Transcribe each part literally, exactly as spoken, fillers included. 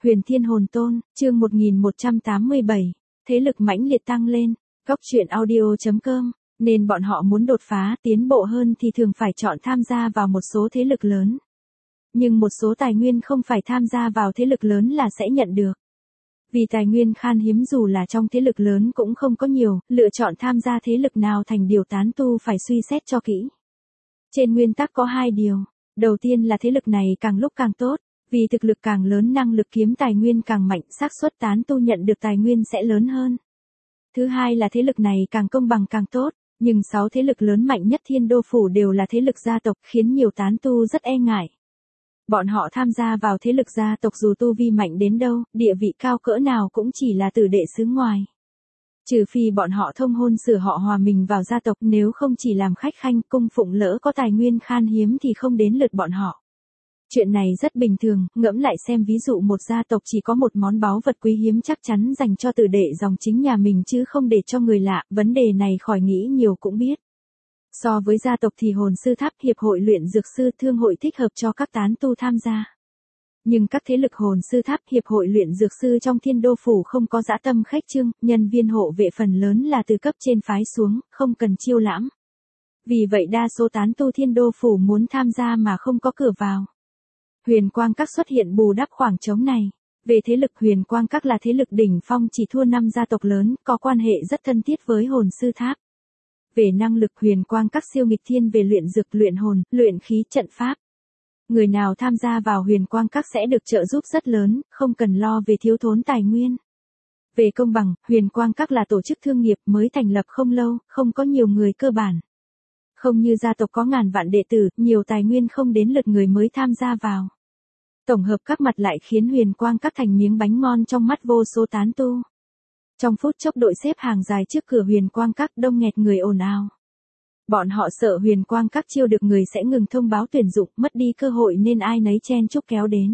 Huyền Thiên Hồn Tôn, chương một nghìn một trăm tám mươi bảy, thế lực mãnh liệt tăng lên, góc truyện audio.com, nên bọn họ muốn đột phá, tiến bộ hơn thì thường phải chọn tham gia vào một số thế lực lớn. Nhưng một số tài nguyên không phải tham gia vào thế lực lớn là sẽ nhận được. Vì tài nguyên khan hiếm dù là trong thế lực lớn cũng không có nhiều, lựa chọn tham gia thế lực nào thành điều tán tu phải suy xét cho kỹ. Trên nguyên tắc có hai điều, đầu tiên là thế lực này càng lúc càng tốt. Vì thực lực càng lớn năng lực kiếm tài nguyên càng mạnh, xác suất tán tu nhận được tài nguyên sẽ lớn hơn. Thứ hai là thế lực này càng công bằng càng tốt, nhưng sáu thế lực lớn mạnh nhất Thiên Đô Phủ đều là thế lực gia tộc khiến nhiều tán tu rất e ngại. Bọn họ tham gia vào thế lực gia tộc dù tu vi mạnh đến đâu, địa vị cao cỡ nào cũng chỉ là tử đệ xứ ngoài. Trừ phi bọn họ thông hôn sửa họ hòa mình vào gia tộc, nếu không chỉ làm khách khanh cung phụng, lỡ có tài nguyên khan hiếm thì không đến lượt bọn họ. Chuyện này rất bình thường, ngẫm lại xem ví dụ một gia tộc chỉ có một món báu vật quý hiếm chắc chắn dành cho tử đệ dòng chính nhà mình chứ không để cho người lạ, vấn đề này khỏi nghĩ nhiều cũng biết. So với gia tộc thì hồn sư tháp, hiệp hội luyện dược sư, thương hội thích hợp cho các tán tu tham gia. Nhưng các thế lực hồn sư tháp, hiệp hội luyện dược sư trong Thiên Đô Phủ không có dã tâm khách trương, nhân viên hộ vệ phần lớn là từ cấp trên phái xuống, không cần chiêu lãm. Vì vậy đa số tán tu Thiên Đô Phủ muốn tham gia mà không có cửa vào. Huyền Quang Các xuất hiện bù đắp khoảng trống này. Về thế lực, Huyền Quang Các là thế lực đỉnh phong chỉ thua năm gia tộc lớn, có quan hệ rất thân thiết với hồn sư tháp. Về năng lực, Huyền Quang Các siêu nghịch thiên về luyện dược, luyện hồn, luyện khí, trận pháp. Người nào tham gia vào Huyền Quang Các sẽ được trợ giúp rất lớn, không cần lo về thiếu thốn tài nguyên. Về công bằng, Huyền Quang Các là tổ chức thương nghiệp mới thành lập không lâu, không có nhiều người cơ bản. Không như gia tộc có ngàn vạn đệ tử, nhiều tài nguyên không đến lượt người mới tham gia vào. Tổng hợp các mặt lại khiến Huyền Quang Các thành miếng bánh ngon trong mắt vô số tán tu. Trong phút chốc đội xếp hàng dài trước cửa Huyền Quang Các đông nghẹt người ồn ào. Bọn họ sợ Huyền Quang Các chiêu được người sẽ ngừng thông báo tuyển dụng, mất đi cơ hội nên ai nấy chen chúc kéo đến.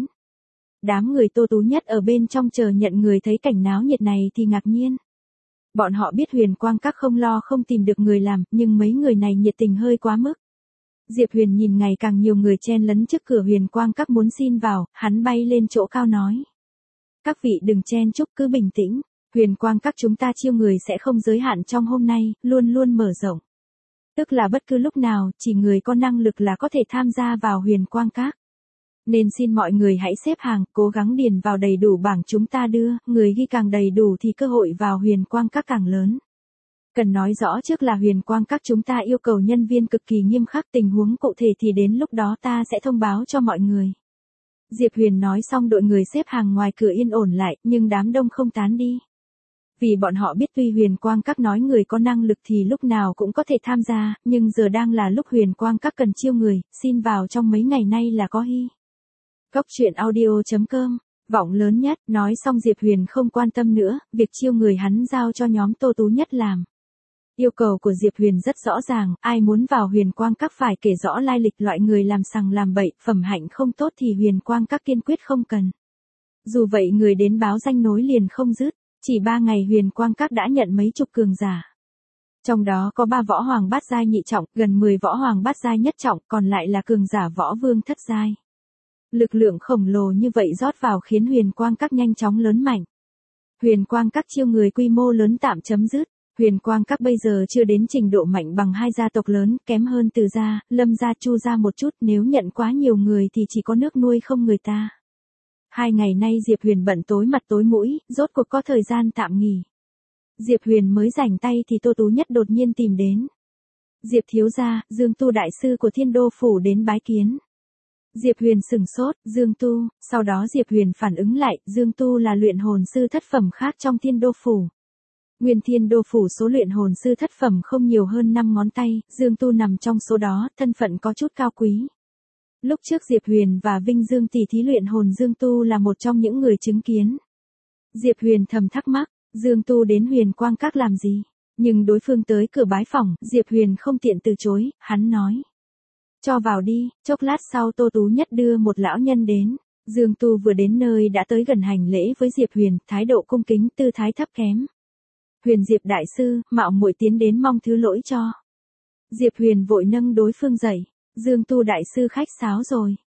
Đám người Tô Tú Nhất ở bên trong chờ nhận người thấy cảnh náo nhiệt này thì ngạc nhiên. Bọn họ biết Huyền Quang Các không lo không tìm được người làm, nhưng mấy người này nhiệt tình hơi quá mức. Diệp Huyền nhìn ngày càng nhiều người chen lấn trước cửa Huyền Quang Các muốn xin vào, hắn bay lên chỗ cao nói. Các vị đừng chen chúc, cứ bình tĩnh, Huyền Quang Các chúng ta chiêu người sẽ không giới hạn trong hôm nay, luôn luôn mở rộng. Tức là bất cứ lúc nào, chỉ người có năng lực là có thể tham gia vào Huyền Quang Các. Nên xin mọi người hãy xếp hàng, cố gắng điền vào đầy đủ bảng chúng ta đưa, người ghi càng đầy đủ thì cơ hội vào Huyền Quang Các càng lớn. Cần nói rõ trước là Huyền Quang Các chúng ta yêu cầu nhân viên cực kỳ nghiêm khắc, tình huống cụ thể thì đến lúc đó ta sẽ thông báo cho mọi người. Diệp Huyền nói xong đội người xếp hàng ngoài cửa yên ổn lại, nhưng đám đông không tán đi. Vì bọn họ biết tuy Huyền Quang Các nói người có năng lực thì lúc nào cũng có thể tham gia, nhưng giờ đang là lúc Huyền Quang Các cần chiêu người, xin vào trong mấy ngày nay là có hy. Góc truyện audio.com, vọng lớn nhất, nói xong Diệp Huyền không quan tâm nữa, việc chiêu người hắn giao cho nhóm Tô Tú Nhất làm. Yêu cầu của Diệp Huyền rất rõ ràng, ai muốn vào Huyền Quang Các phải kể rõ lai lịch, loại người làm sằng làm bậy, phẩm hạnh không tốt thì Huyền Quang Các kiên quyết không cần. Dù vậy người đến báo danh nối liền không dứt, chỉ ba ngày Huyền Quang Các đã nhận mấy chục cường giả. Trong đó có ba võ hoàng bát giai nhị trọng, gần mười võ hoàng bát giai nhất trọng, còn lại là cường giả võ vương thất giai. Lực lượng khổng lồ như vậy rót vào khiến Huyền Quang Các nhanh chóng lớn mạnh. Huyền Quang Các chiêu người quy mô lớn tạm chấm dứt. Huyền Quang Các bây giờ chưa đến trình độ mạnh bằng hai gia tộc lớn, kém hơn Từ gia, Lâm gia, Chu gia một chút, nếu nhận quá nhiều người thì chỉ có nước nuôi không người ta. Hai ngày nay Diệp Huyền bận tối mặt tối mũi, rốt cuộc có thời gian tạm nghỉ. Diệp Huyền mới rảnh tay thì Tô Tú Nhất đột nhiên tìm đến. Diệp thiếu gia, Dương Tu đại sư của Thiên Đô Phủ đến bái kiến. Diệp Huyền sửng sốt, Dương Tu, sau đó Diệp Huyền phản ứng lại, Dương Tu là luyện hồn sư thất phẩm khác trong Thiên Đô Phủ. Nguyên Thiên Đô Phủ số luyện hồn sư thất phẩm không nhiều hơn năm ngón tay, Dương Tu nằm trong số đó, thân phận có chút cao quý. Lúc trước Diệp Huyền và Vinh Dương tỷ thí luyện hồn, Dương Tu là một trong những người chứng kiến. Diệp Huyền thầm thắc mắc, Dương Tu đến Huyền Quang Các làm gì? Nhưng đối phương tới cửa bái phỏng, Diệp Huyền không tiện từ chối, hắn nói. Cho vào đi, chốc lát sau Tô Tú Nhất đưa một lão nhân đến. Dương Tu vừa đến nơi đã tới gần hành lễ với Diệp Huyền, thái độ cung kính, tư thái thấp kém. Huyền Diệp đại sư, mạo muội tiến đến mong thứ lỗi cho. Diệp Huyền vội nâng đối phương dậy, Dương Tu đại sư khách sáo rồi.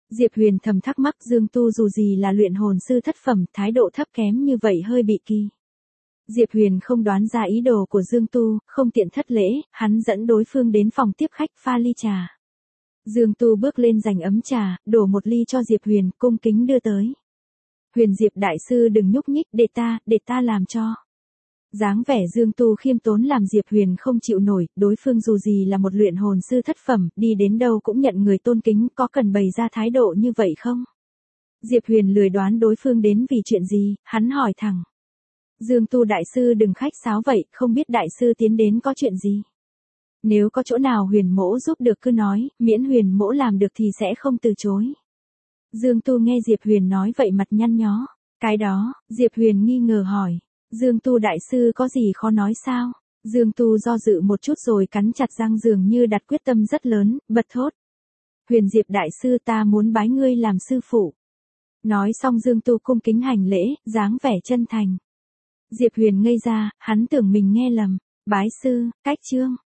Diệp Huyền thầm thắc mắc Dương Tu dù gì là luyện hồn sư thất phẩm, thái độ thấp kém như vậy hơi bị kỳ. Diệp Huyền không đoán ra ý đồ của Dương Tu, không tiện thất lễ, hắn dẫn đối phương đến phòng tiếp khách pha ly trà. Dương Tu bước lên giành ấm trà, đổ một ly cho Diệp Huyền, cung kính đưa tới. Huyền Diệp đại sư đừng nhúc nhích, để ta, để ta làm cho. Dáng vẻ Dương Tu khiêm tốn làm Diệp Huyền không chịu nổi, đối phương dù gì là một luyện hồn sư thất phẩm, đi đến đâu cũng nhận người tôn kính, có cần bày ra thái độ như vậy không? Diệp Huyền lười đoán đối phương đến vì chuyện gì, hắn hỏi thẳng. Dương Tu đại sư đừng khách sáo vậy, không biết đại sư tiến đến có chuyện gì? Nếu có chỗ nào Huyền mỗ giúp được cứ nói, miễn Huyền mỗ làm được thì sẽ không từ chối. Dương Tu nghe Diệp Huyền nói vậy mặt nhăn nhó. Cái đó, Diệp Huyền nghi ngờ hỏi. Dương Tu đại sư có gì khó nói sao? Dương Tu do dự một chút rồi cắn chặt răng dường như đặt quyết tâm rất lớn, bật thốt. Huyền Diệp đại sư ta muốn bái ngươi làm sư phụ. Nói xong Dương Tu cung kính hành lễ, dáng vẻ chân thành. Diệp Huyền ngây ra, hắn tưởng mình nghe lầm. Bái sư, cách chương.